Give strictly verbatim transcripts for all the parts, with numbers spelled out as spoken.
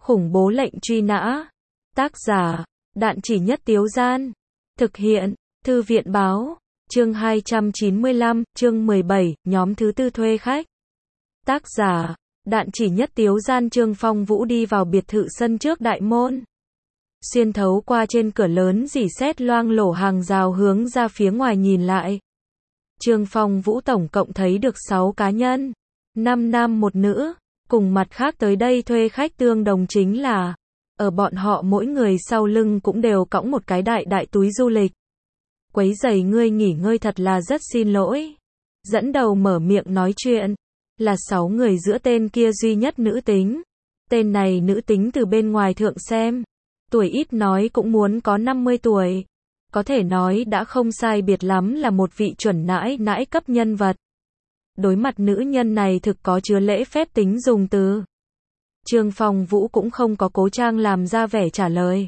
Khủng bố lệnh truy nã. Tác giả, Đạn Chỉ Nhất Tiếu Gian. Thực hiện, Thư viện báo. Chương hai trăm chín mươi lăm, chương mười bảy, nhóm thứ tư thuê khách. Tác giả, Đạn Chỉ Nhất Tiếu Gian. Trương Phong Vũ đi vào biệt thự sân trước đại môn. Xuyên thấu qua trên cửa lớn rỉ sét loang lổ hàng rào hướng ra phía ngoài nhìn lại. Trương Phong Vũ tổng cộng thấy được sáu cá nhân. năm nam một nữ. Cùng mặt khác tới đây thuê khách tương đồng chính là, ở bọn họ mỗi người sau lưng cũng đều cõng một cái đại đại túi du lịch. Quấy rầy ngươi nghỉ ngơi thật là rất xin lỗi. Dẫn đầu mở miệng nói chuyện, là sáu người giữa tên kia duy nhất nữ tính. Tên này nữ tính từ bên ngoài thượng xem, tuổi ít nói cũng muốn có năm mươi tuổi. Có thể nói đã không sai biệt lắm là một vị chuẩn nãi nãi cấp nhân vật. Đối mặt nữ nhân này thực có chứa lễ phép tính dùng từ. Trương Phong Vũ cũng không có cố trang làm ra vẻ trả lời,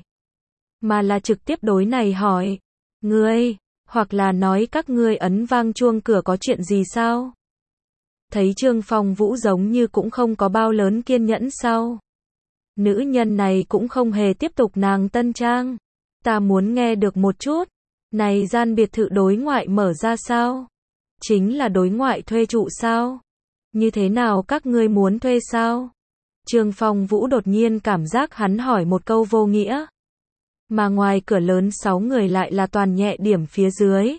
mà là trực tiếp đối này hỏi, ngươi, hoặc là nói các ngươi ấn vang chuông cửa có chuyện gì sao? Thấy Trương Phong Vũ giống như cũng không có bao lớn kiên nhẫn sau. Nữ nhân này cũng không hề tiếp tục nàng tân trang. Ta muốn nghe được một chút, này gian biệt thự đối ngoại mở ra sao? Chính là đối ngoại thuê trụ sao? Như thế nào các ngươi muốn thuê sao? Trương Phong Vũ đột nhiên cảm giác hắn hỏi một câu vô nghĩa. Mà ngoài cửa lớn sáu người lại là toàn nhẹ điểm phía dưới.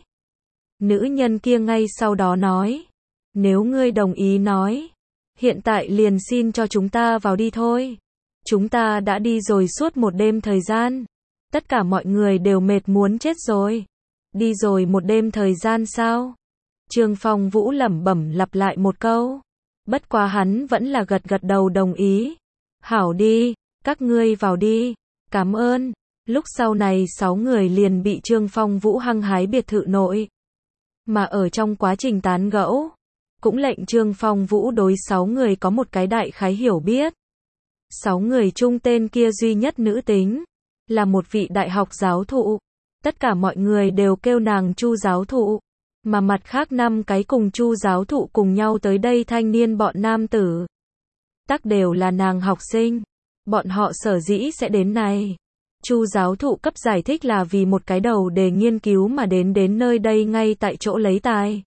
Nữ nhân kia ngay sau đó nói, nếu ngươi đồng ý nói, hiện tại liền xin cho chúng ta vào đi thôi. Chúng ta đã đi rồi suốt một đêm thời gian. Tất cả mọi người đều mệt muốn chết rồi. Đi rồi một đêm thời gian sao? Trương Phong Vũ lẩm bẩm lặp lại một câu. Bất quá hắn vẫn là gật gật đầu đồng ý. Hảo đi, các ngươi vào đi. Cảm ơn. Lúc sau này sáu người liền bị Trương Phong Vũ hăng hái biệt thự nội. Mà ở trong quá trình tán gẫu, cũng lệnh Trương Phong Vũ đối sáu người có một cái đại khái hiểu biết. Sáu người chung tên kia duy nhất nữ tính, là một vị đại học giáo thụ. Tất cả mọi người đều kêu nàng Chu giáo thụ. Mà mặt khác năm cái cùng Chu giáo thụ cùng nhau tới đây thanh niên bọn nam tử, tắc đều là nàng học sinh. Bọn họ sở dĩ sẽ đến này, Chu giáo thụ cấp giải thích là vì một cái đầu đề nghiên cứu mà đến đến nơi đây ngay tại chỗ lấy tài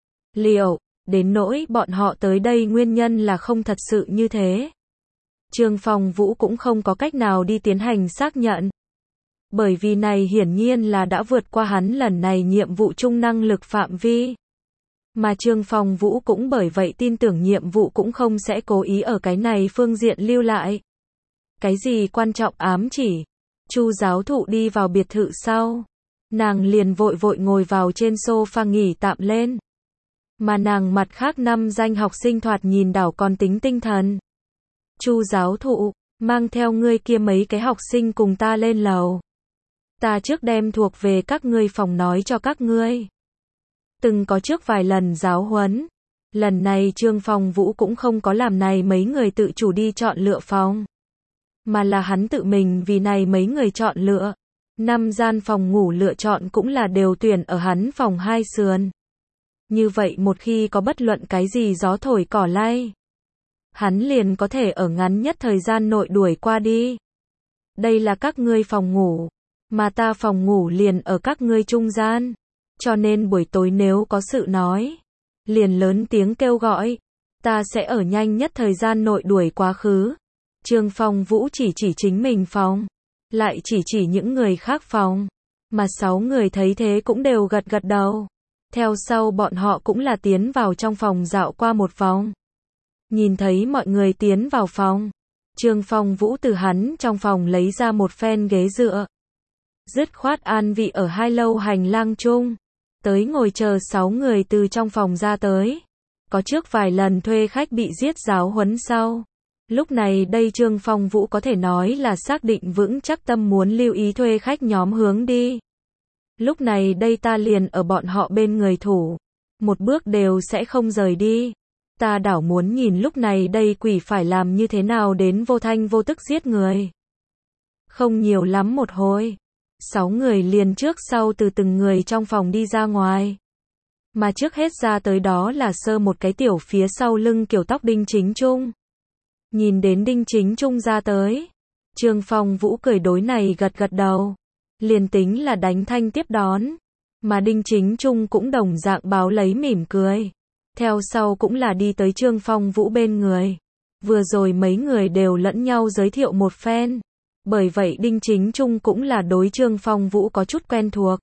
liệu. Đến nỗi bọn họ tới đây nguyên nhân là không thật sự như thế. Trương Phong Vũ cũng không có cách nào đi tiến hành xác nhận. Bởi vì này hiển nhiên là đã vượt qua hắn lần này nhiệm vụ chung năng lực phạm vi. Mà Trương Phong Vũ cũng bởi vậy tin tưởng nhiệm vụ cũng không sẽ cố ý ở cái này phương diện lưu lại. Cái gì quan trọng ám chỉ? Chu giáo thụ đi vào biệt thự sau, nàng liền vội vội ngồi vào trên sofa nghỉ tạm lên. Mà nàng mặt khác năm danh học sinh thoạt nhìn đảo còn tính tinh thần. Chu giáo thụ, mang theo ngươi kia mấy cái học sinh cùng ta lên lầu. Ta trước đem thuộc về các ngươi phòng nói cho các ngươi. Từng có trước vài lần giáo huấn. Lần này Trương Phong Vũ cũng không có làm này mấy người tự chủ đi chọn lựa phòng, mà là hắn tự mình vì này mấy người chọn lựa. Năm gian phòng ngủ lựa chọn cũng là đều tuyển ở hắn phòng hai sườn. Như vậy một khi có bất luận cái gì gió thổi cỏ lay, hắn liền có thể ở ngắn nhất thời gian nội đuổi qua đi. Đây là các ngươi phòng ngủ, mà ta phòng ngủ liền ở các ngươi trung gian. Cho nên buổi tối nếu có sự nói, liền lớn tiếng kêu gọi, ta sẽ ở nhanh nhất thời gian nội đuổi quá khứ. Trương Phong Vũ chỉ chỉ chính mình phòng, lại chỉ chỉ những người khác phòng, mà sáu người thấy thế cũng đều gật gật đầu. Theo sau bọn họ cũng là tiến vào trong phòng dạo qua một vòng. Nhìn thấy mọi người tiến vào phòng, Trương Phong Vũ từ hắn trong phòng lấy ra một phen ghế dựa, dứt khoát an vị ở hai lâu hành lang chung, tới ngồi chờ sáu người từ trong phòng ra tới. Có trước vài lần thuê khách bị giết giáo huấn sau, lúc này đây Trương Phong Vũ có thể nói là xác định vững chắc tâm muốn lưu ý thuê khách nhóm hướng đi. Lúc này đây ta liền ở bọn họ bên người thủ, một bước đều sẽ không rời đi. Ta đảo muốn nhìn lúc này đây quỷ phải làm như thế nào đến vô thanh vô tức giết người. Không nhiều lắm một hồi, sáu người liền trước sau từ từng người trong phòng đi ra ngoài. Mà trước hết ra tới đó là sơ một cái tiểu phía sau lưng kiểu tóc Đinh Chính Trung. Nhìn đến Đinh Chính Trung ra tới, Trương Phong Vũ cười đối này gật gật đầu. Liền tính là đánh thanh tiếp đón. Mà Đinh Chính Trung cũng đồng dạng báo lấy mỉm cười. Theo sau cũng là đi tới Trương Phong Vũ bên người. Vừa rồi mấy người đều lẫn nhau giới thiệu một phen. Bởi vậy Đinh Chính Trung cũng là đối Trương Phong Vũ có chút quen thuộc.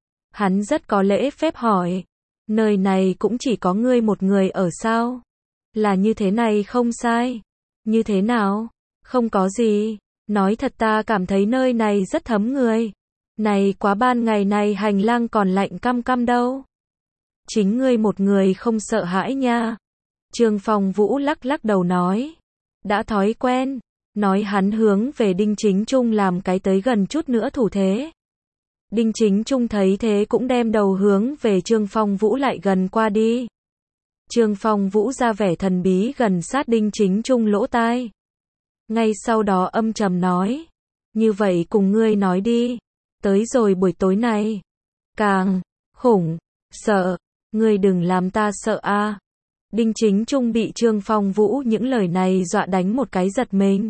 Hắn rất có lễ phép hỏi. Nơi này cũng chỉ có ngươi một người ở sao? Là như thế này không sai. Như thế nào? Không có gì. Nói thật ta cảm thấy nơi này rất thấm người. Này quá ban ngày này hành lang còn lạnh căm căm đâu. Chính ngươi một người không sợ hãi nha. Trương Phong Vũ lắc lắc đầu nói. Đã thói quen. Nói hắn hướng về Đinh Chính Trung làm cái tới gần chút nữa thủ thế. Đinh Chính Trung thấy thế cũng đem đầu hướng về Trương Phong Vũ lại gần qua đi. Trương Phong Vũ ra vẻ thần bí gần sát Đinh Chính Trung lỗ tai. Ngay sau đó âm trầm nói. Như vậy cùng ngươi nói đi. Tới rồi buổi tối này. Càng khủng, sợ. Ngươi đừng làm ta sợ a. Đinh Chính Trung bị Trương Phong Vũ những lời này dọa đánh một cái giật mình.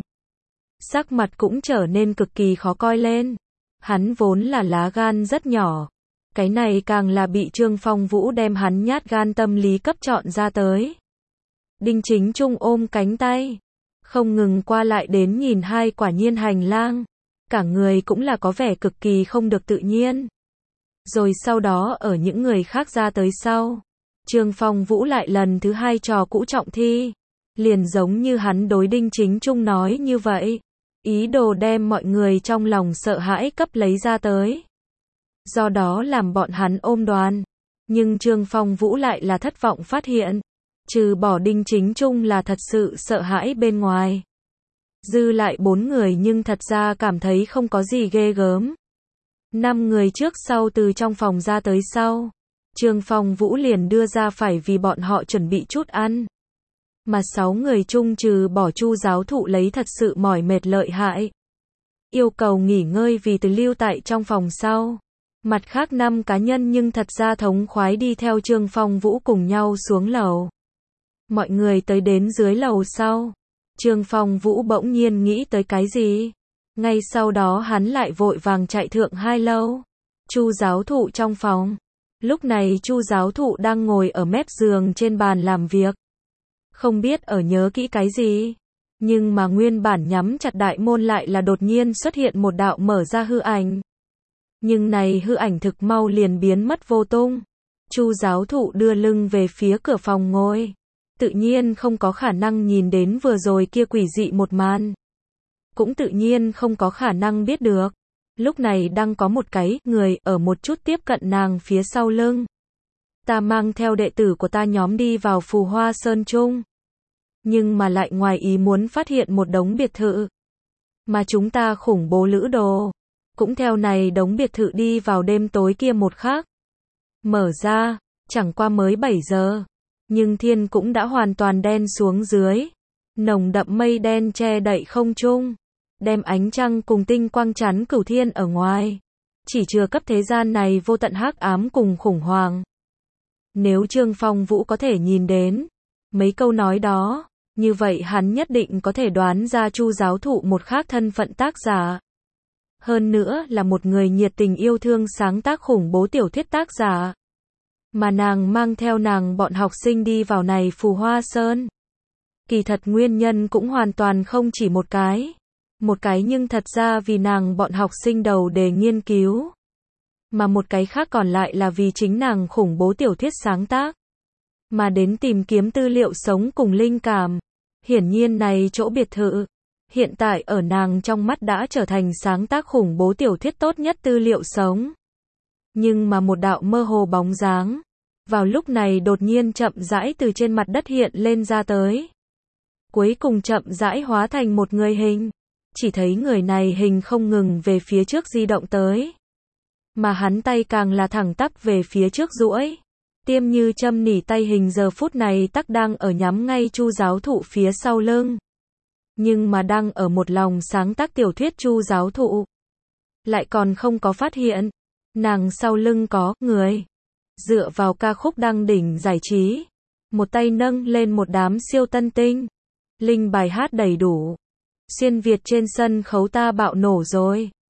Sắc mặt cũng trở nên cực kỳ khó coi lên. Hắn vốn là lá gan rất nhỏ. Cái này càng là bị Trương Phong Vũ đem hắn nhát gan tâm lý cấp chọn ra tới. Đinh Chính Trung ôm cánh tay. Không ngừng qua lại đến nhìn hai quả nhiên hành lang. Cả người cũng là có vẻ cực kỳ không được tự nhiên. Rồi sau đó ở những người khác ra tới sau. Trương Phong Vũ lại lần thứ hai trò cũ trọng thi. Liền giống như hắn đối Đinh Chính Trung nói như vậy. Ý đồ đem mọi người trong lòng sợ hãi cấp lấy ra tới. Do đó làm bọn hắn ôm đoàn. Nhưng Trương Phong Vũ lại là thất vọng phát hiện. Trừ bỏ Đinh Chính Trung là thật sự sợ hãi bên ngoài. Dư lại bốn người nhưng thật ra cảm thấy không có gì ghê gớm. Năm người trước sau từ trong phòng ra tới sau. Trương Phong Vũ liền đưa ra phải vì bọn họ chuẩn bị chút ăn. Mà sáu người chung trừ bỏ Chu giáo thụ lấy thật sự mỏi mệt lợi hại. Yêu cầu nghỉ ngơi vì từ lưu tại trong phòng sau. Mặt khác năm cá nhân nhưng thật ra thống khoái đi theo Trương Phong Vũ cùng nhau xuống lầu. Mọi người tới đến dưới lầu sau. Trương Phong Vũ bỗng nhiên nghĩ tới cái gì. Ngay sau đó hắn lại vội vàng chạy thượng hai lâu. Chu giáo thụ trong phòng. Lúc này Chu giáo thụ đang ngồi ở mép giường trên bàn làm việc. Không biết ở nhớ kỹ cái gì. Nhưng mà nguyên bản nhắm chặt đại môn lại là đột nhiên xuất hiện một đạo mở ra hư ảnh. Nhưng này hư ảnh thực mau liền biến mất vô tung. Chu giáo thụ đưa lưng về phía cửa phòng ngồi. Tự nhiên không có khả năng nhìn đến vừa rồi kia quỷ dị một màn. Cũng tự nhiên không có khả năng biết được. Lúc này đang có một cái người ở một chút tiếp cận nàng phía sau lưng. Ta mang theo đệ tử của ta nhóm đi vào Phù Hoa Sơn Trung. Nhưng mà lại ngoài ý muốn phát hiện một đống biệt thự. Mà chúng ta khủng bố lữ đồ. Cũng theo này đống biệt thự đi vào đêm tối kia một khắc. Mở ra, chẳng qua mới bảy giờ. Nhưng thiên cũng đã hoàn toàn đen xuống dưới. Nồng đậm mây đen che đậy không trung. Đem ánh trăng cùng tinh quang chắn cửu thiên ở ngoài. Chỉ chừa cấp thế gian này vô tận hắc ám cùng khủng hoảng. Nếu Trương Phong Vũ có thể nhìn đến mấy câu nói đó, như vậy hắn nhất định có thể đoán ra Chu giáo thụ một khác thân phận tác giả. Hơn nữa là một người nhiệt tình yêu thương sáng tác khủng bố tiểu thuyết tác giả. Mà nàng mang theo nàng bọn học sinh đi vào này Phù Hoa Sơn. Kỳ thật nguyên nhân cũng hoàn toàn không chỉ một cái. Một cái nhưng thật ra vì nàng bọn học sinh đầu đề nghiên cứu. Mà một cái khác còn lại là vì chính nàng khủng bố tiểu thuyết sáng tác. Mà đến tìm kiếm tư liệu sống cùng linh cảm. Hiển nhiên này chỗ biệt thự. Hiện tại ở nàng trong mắt đã trở thành sáng tác khủng bố tiểu thuyết tốt nhất tư liệu sống. Nhưng mà một đạo mơ hồ bóng dáng. Vào lúc này đột nhiên chậm rãi từ trên mặt đất hiện lên ra tới. Cuối cùng chậm rãi hóa thành một người hình. Chỉ thấy người này hình không ngừng về phía trước di động tới. Mà hắn tay càng là thẳng tắp về phía trước duỗi. Tiêm như châm nỉ tay hình giờ phút này tắc đang ở nhắm ngay Chu giáo thụ phía sau lưng. Nhưng mà đang ở một lòng sáng tác tiểu thuyết Chu giáo thụ. Lại còn không có phát hiện. Nàng sau lưng có người. Dựa vào ca khúc đăng đỉnh giải trí. Một tay nâng lên một đám siêu tân tinh. Linh bài hát đầy đủ. Xuyên Việt trên sân khấu ta bạo nổ rồi.